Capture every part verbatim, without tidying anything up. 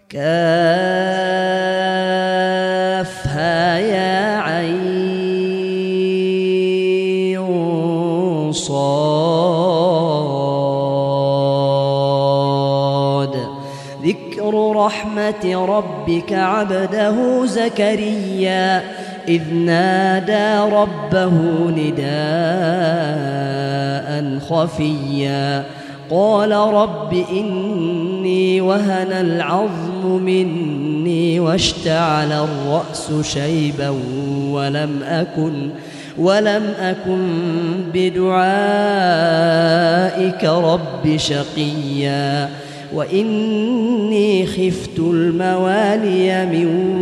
كافها يا عين صاد ذكر رحمة ربك عبده زكريا إذ نادى ربه نداء خفيا قال رب إني وهن العظم مني واشتعل الرأس شيبا ولم أكن ولم أكن بدعائك رب شقيا وإني خفت الموالي من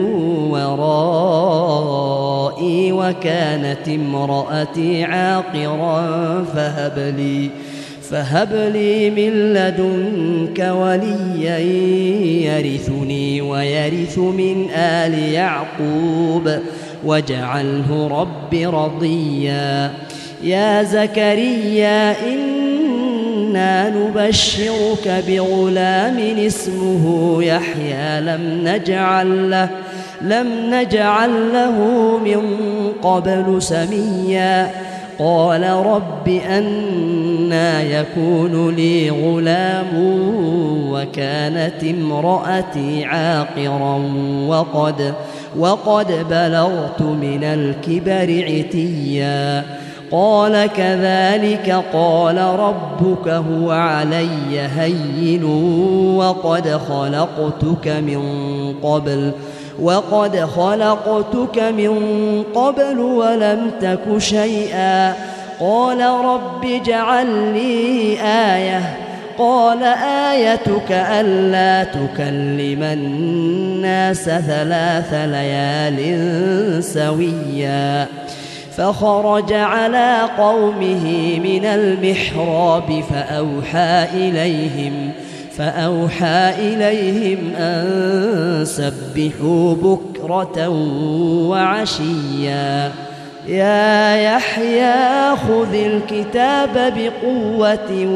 ورائي وكانت امرأتي عاقرا فهب لي فهب لي من لدنك وليا يرثني ويرث من آل يعقوب واجعله رب رضيا يا زكريا إنا نبشرك بغلام اسمه يحيى لم نجعل له لم نجعل له من قبل سميا قال رب أنى يكون لي غلام وكانت امرأتي عاقرا وقد وقد بلغت من الكبر عتيا قال كذلك قال ربك هو علي هين وقد خلقتك من قبل وقد خلقتك من قبل ولم تك شيئا قال رب اجعل لي آية قال آيتك ألا تكلم الناس ثلاث ليال سويا فخرج على قومه من المحراب فأوحى إليهم فأوحى إليهم أن سبحوا بكرة وعشيا يا يحيى خذ الكتاب بقوة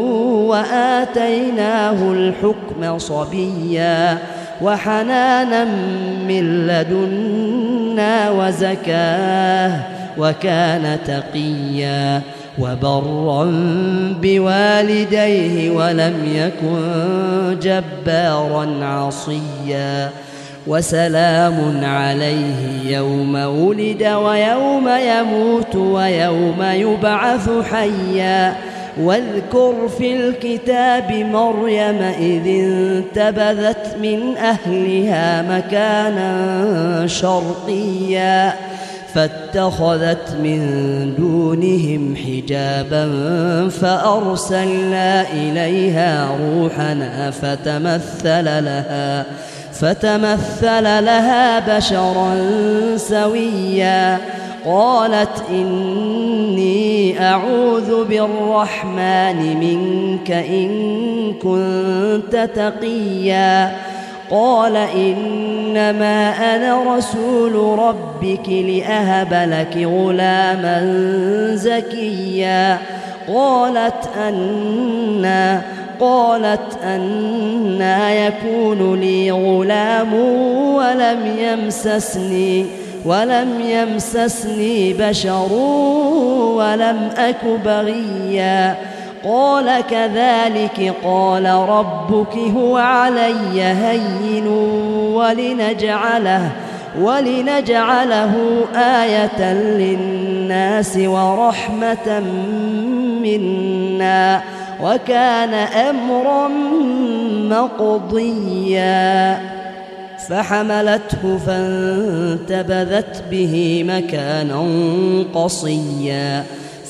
وآتيناه الحكم صبيا وحنانا من لدنا وزكاه وكان تقيا وبرا بوالديه ولم يكن جبارا عصيا وسلام عليه يوم ولد ويوم يموت ويوم يبعث حيا واذكر في الكتاب مريم إذ انتبذت من أهلها مكانا شرقيا فاتخذت من دونهم حجابا فأرسلنا إليها روحنا فتمثل لها فتمثل لها بشرا سويا قالت إني أعوذ بالرحمن منك إن كنت تقيا قال إنما أنا رسول ربك لأهب لك غلاما زكيا قالت أنى قالت أنى يكون لي غلام ولم يمسسني ولم يمسسني بشر ولم أك بغيا قال كذلك قال ربك هو علي هين ولنجعله ولنجعله آية للناس ورحمة منا وكان أمرا مقضيا فحملته فانتبذت به مكانا قصيا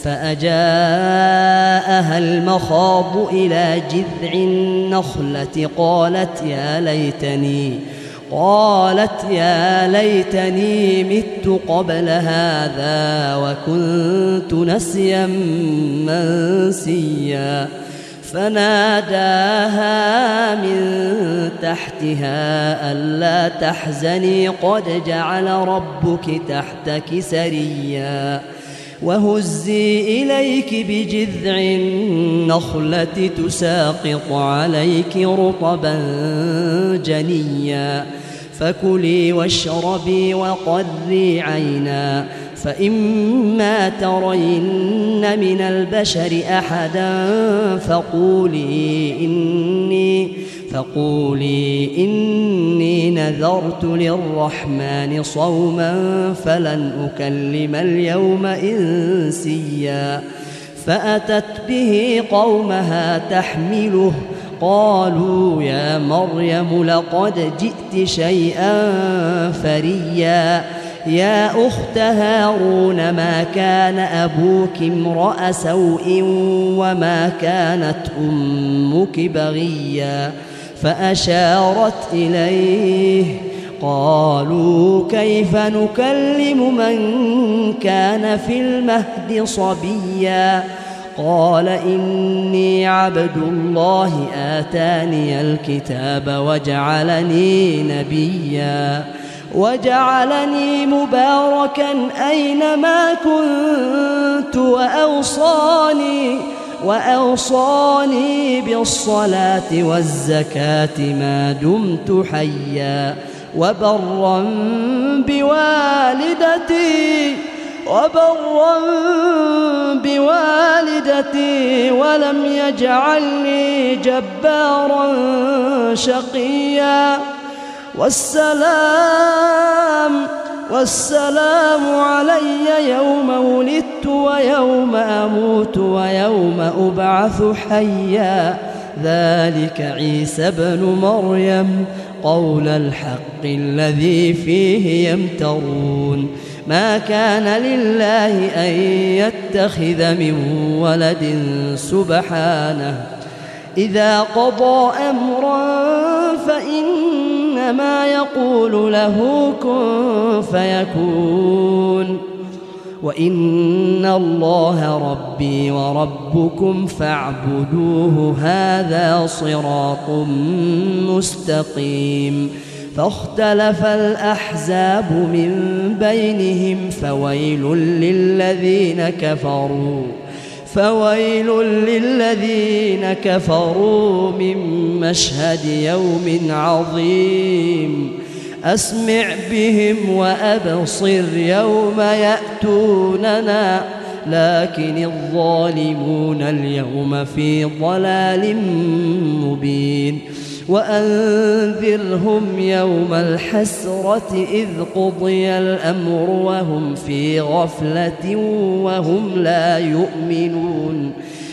فأجاءها المخاض إلى جذع النخلة قالت يا ليتني قالت يا ليتني مت قبل هذا وكنت نسيا منسيا فناداها من تحتها ألا تحزني قد جعل ربك تحتك سريا وهزي إليك بجذع النخلة تساقط عليك رطبا جنيا فكلي واشربي وقري عينا فإما ترين من البشر أحدا فقولي إني فقولي إني نذرت للرحمن صوما فلن أكلم اليوم إنسيا فأتت به قومها تحمله قالوا يا مريم لقد جئت شيئا فريا يا أخت هارون ما كان أبوك امرأ سوء وما كانت أمك بغيا فأشارت إليه قالوا كيف نكلم من كان في المهد صبيا قال إني عبد الله آتاني الكتاب وجعلني نبيا وجعلني مباركا أينما كنت وأوصاني وأوصاني بالصلاة والزكاة ما دمت حيا وبرا بوالدتي وبرا بوالدتي ولم يجعلني جبارا شقيا والسلام والسلام علي يوم ولدت ويوم أموت ويوم أبعث حيا ذلك عيسى بن مريم قول الحق الذي فيه يمترون ما كان لله أن يتخذ من ولد سبحانه إذا قضى أمرا فإنما يقول له كن فيكون وإن الله ربي وربكم فاعبدوه هذا صراط مستقيم فاختلف الأحزاب من بينهم فويل للذين كفروا فويل للذين كفروا من مشهد يوم عظيم أسمع بهم وأبصر يوم يأتوننا لكن الظالمون اليوم في ضلال مبين وأنذرهم يوم الحسرة إذ قضي الأمر وهم في غفلة وهم لا يؤمنون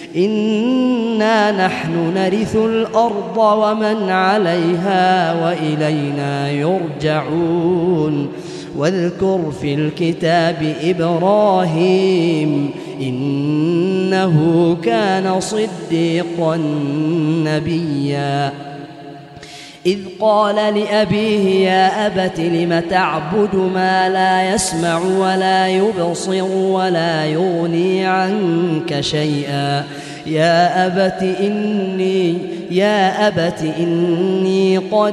إنا نحن نرث الأرض ومن عليها وإلينا يرجعون واذكر في الكتاب إبراهيم إنه كان صديقا نبيا إذ قال لأبيه يا أبت لم تعبد ما لا يسمع ولا يبصر ولا يغني عنك شيئا يا أبت إني يا أبت إني قد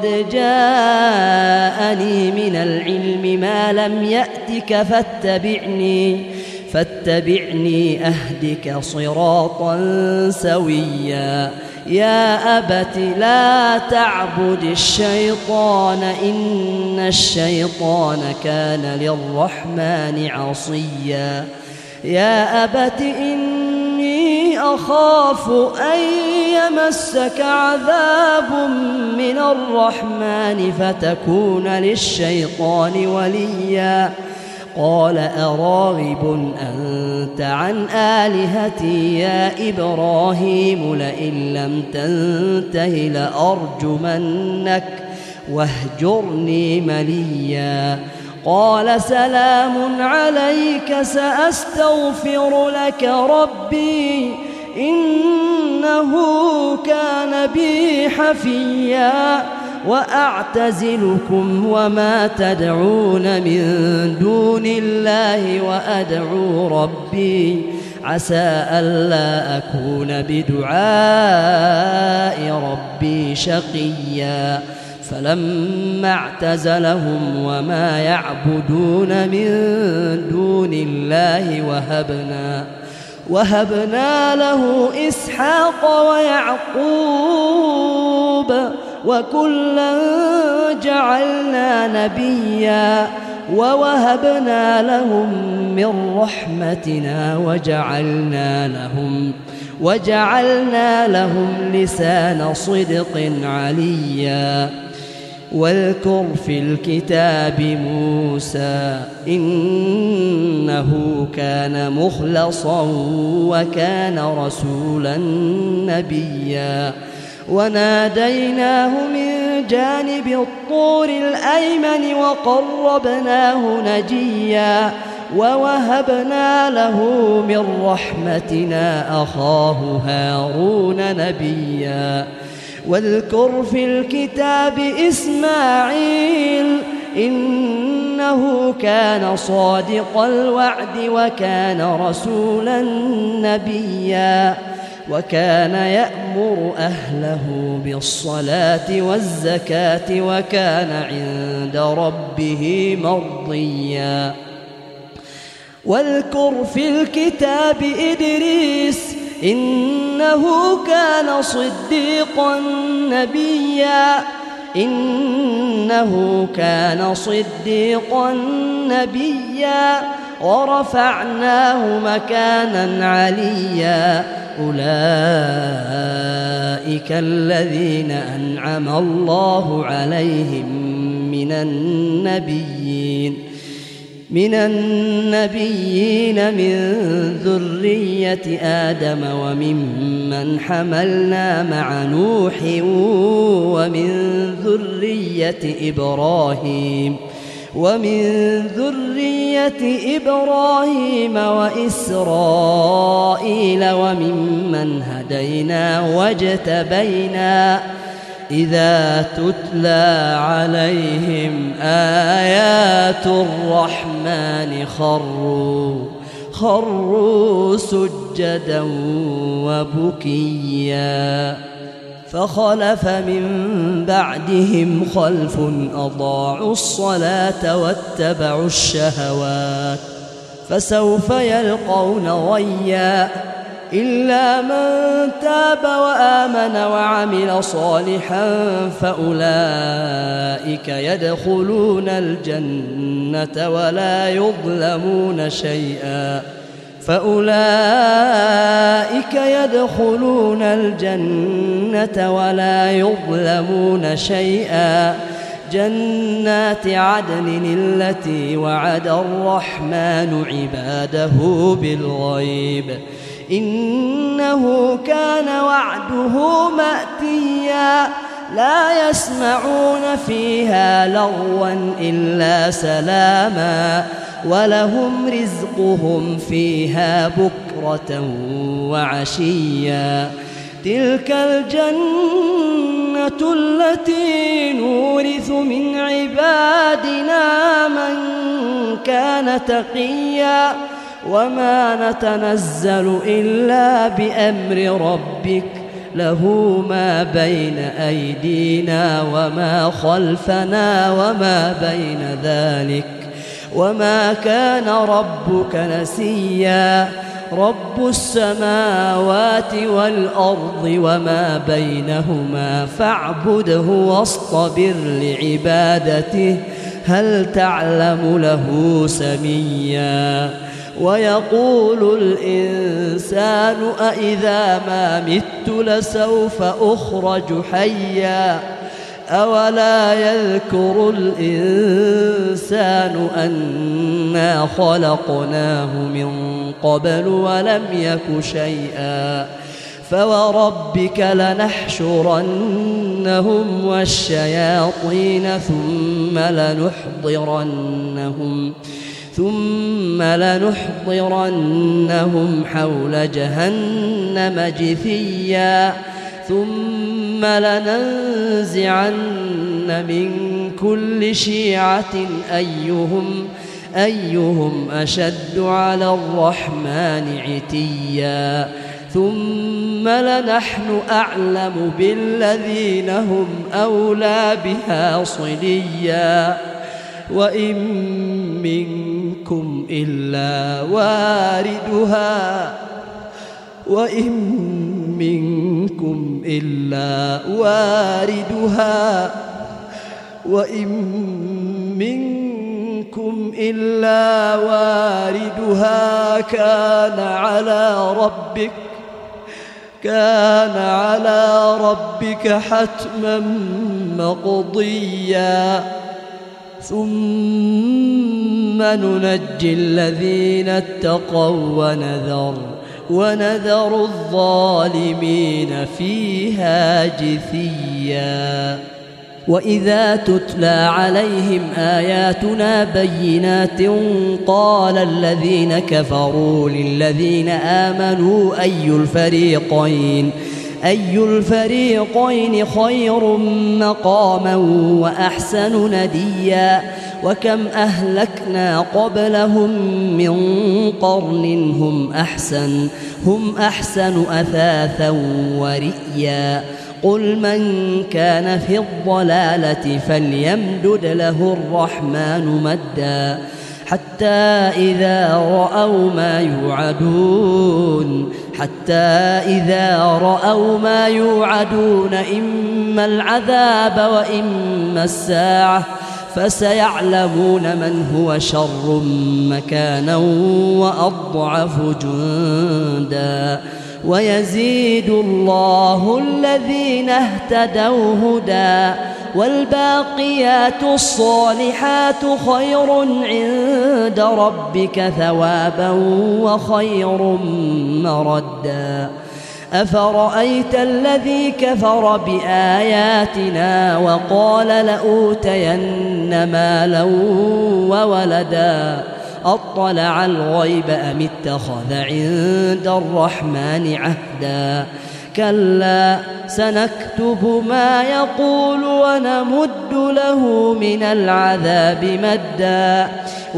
جاءني من العلم ما لم يأتك فاتبعني فاتبعني أهدك صراطا سويا يا أبت لا تعبد الشيطان إن الشيطان كان للرحمن عصيا يا أبت إني أخاف أن يمسك عذاب من الرحمن فتكون للشيطان وليا قال أراغب أنت عن آلهتي يا إبراهيم لئن لم تنته لأرجمنك واهجرني مليا قال سلام عليك سأستغفر لك ربي إنه كان بي حفيا وأعتزلكم وما تدعون من دون الله وأدعو ربي عسى ألا أكون بدعاء ربي شقيا فلما اعتزلهم وما يعبدون من دون الله وهبنا وهبنا له إسحاق ويعقوب وكلا جعلنا نبيا ووهبنا لهم من رحمتنا وجعلنا لهم وجعلنا لهم لسان صدق عليا واذكر في الكتاب موسى إنه كان مخلصا وكان رسولا نبيا وناديناه من جانب الطور الأيمن وقربناه نجيا ووهبنا له من رحمتنا أخاه هارون نبيا واذكر في الكتاب إسماعيل إنه كان صادق الوعد وكان رسولا نبيا وكان يأمر أهله بالصلاة والزكاة وكان عند ربه مرضيا واذكر في الكتاب إدريس إنه كان صديقا نبيا إنه كان صديقا نبيا ورفعناه مكانا عليا أولئك الذين أنعم الله عليهم من النبيين من النبيين من ذرية آدم وممن حملنا مع نوح ومن ذرية إبراهيم ومن ذرية إبراهيم وإسرائيل وممن هدينا واجتبينا إذا تتلى عليهم آيات الرحمن خروا خروا سجدا وبكيا فخلف من بعدهم خلف أضاعوا الصلاة واتبعوا الشهوات فسوف يلقون غيا إلا من تاب وآمن وعمل صالحا فأولئك يدخلون الجنة ولا يظلمون شيئا فأولئك يدخلون الجنة ولا يظلمون شيئا جنات عدن التي وعد الرحمن عباده بالغيب إنه كان وعده مأتيا لا يسمعون فيها لغوا إلا سلاما ولهم رزقهم فيها بكرة وعشيا تلك الجنة التي نورث من عبادنا من كان تقيا وما نتنزل إلا بأمر ربك له ما بين أيدينا وما خلفنا وما بين ذلك وما كان ربك نسيا رب السماوات والأرض وما بينهما فاعبده واصطبر لعبادته هل تعلم له سميا ويقول الإنسان أإذا ما مت لسوف أخرج حيا أولا يذكر الإنسان أنا خلقناه من قبل ولم يك شيئا فوربك لنحشرنهم والشياطين ثم لنحضرنهم ثم لنحضرنهم حول جهنم جثيا ثم لننزعن من كل شيعة أيهم أيهم أشد على الرحمن عتيا ثم لنحن أعلم بالذين هم أولى بها صليا وإن منكم إلا واردها وإن منكم إلا واردها وإن منكم إلا واردها كان على ربك كان على ربك حتما مقضيا ثم ننجي الذين اتقوا ونذر ونذر الظالمين فيها جثيا وإذا تتلى عليهم آياتنا بينات قال الذين كفروا للذين آمنوا أي الفريقين أي الفريقين خير مقاما وأحسن نديا وكم أهلكنا قبلهم من قرن هم أحسن هم أحسن أثاثا ورئيا قل من كان في الضلالة فليمدد له الرحمن مدا حتى إذا رأوا ما يوعدون حتى إذا رأوا ما يوعدون إما العذاب وإما الساعة فسيعلمون من هو شر مكانا وأضعف جندا ويزيد الله الذين اهتدوا هدى والباقيات الصالحات خير عند ربك ثوابا وخير مردا أفرأيت الذي كفر بآياتنا وقال لأوتين مالا وولدا أطلع الغيب أم اتخذ عند الرحمن عهدا كلا سنكتب ما يقول ونمد له من العذاب مدا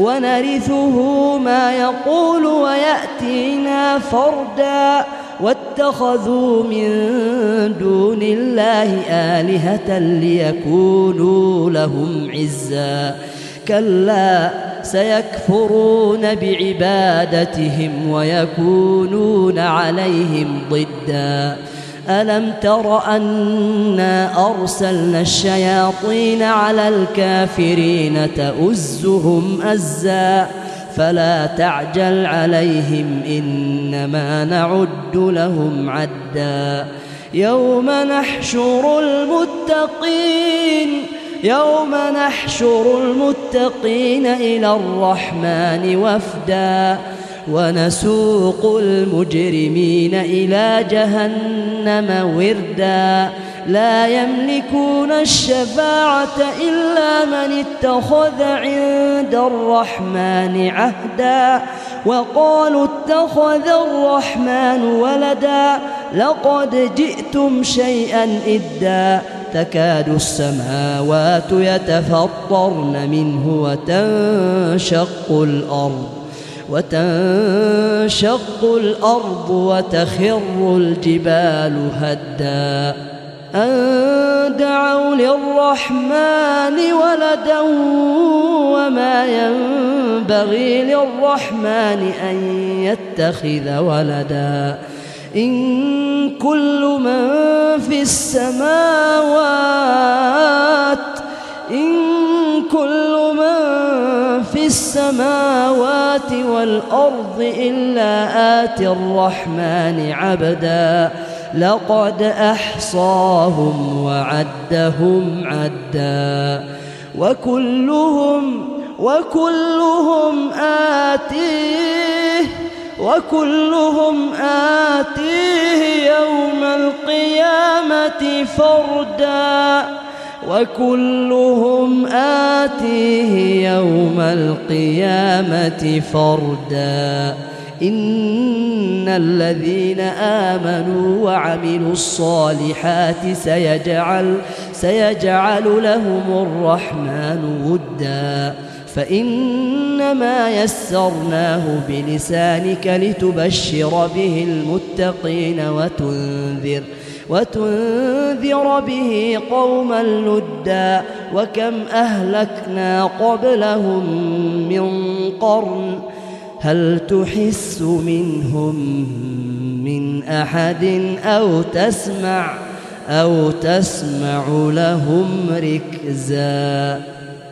ونرثه ما يقول ويأتينا فردا واتخذوا من دون الله آلهة ليكونوا لهم عزا كلا سيكفرون بعبادتهم ويكونون عليهم ضدا ألم تر أنا أرسلنا الشياطين على الكافرين تؤزهم أزا فلا تعجل عليهم إنما نعد لهم عدا يوم نحشر المتقين يوم نحشر المتقين إلى الرحمن وفدا ونسوق المجرمين إلى جهنم وردا لا يملكون الشفاعة إلا من اتخذ عند الرحمن عهدا وقالوا اتخذ الرحمن ولدا لقد جئتم شيئا إدا تكاد السماوات يتفطرن منه وتنشق الأرض وتنشق الأرض وتخر الجبال هدا أن دعوا للرحمن ولدا وما ينبغي للرحمن أن يتخذ ولدا إن كل من في السماوات إن كل من في السماوات والأرض إلا آتي الرحمن عبدا لقد أحصاهم وعدهم عدا وكلهم وكلهم آتيه وكلهم آتيه يوم القيامة فردا وكلهم آتيه يوم القيامة فردا إن الذين آمنوا وعملوا الصالحات سيجعل, سيجعل لهم الرحمن ودا فإنما يسرناه بلسانك لتبشر به المتقين وتنذر, وتنذر به قوما لدا وكم أهلكنا قبلهم من قرن هل تحس منهم من أحد أو تسمع, أو تسمع لهم ركزا.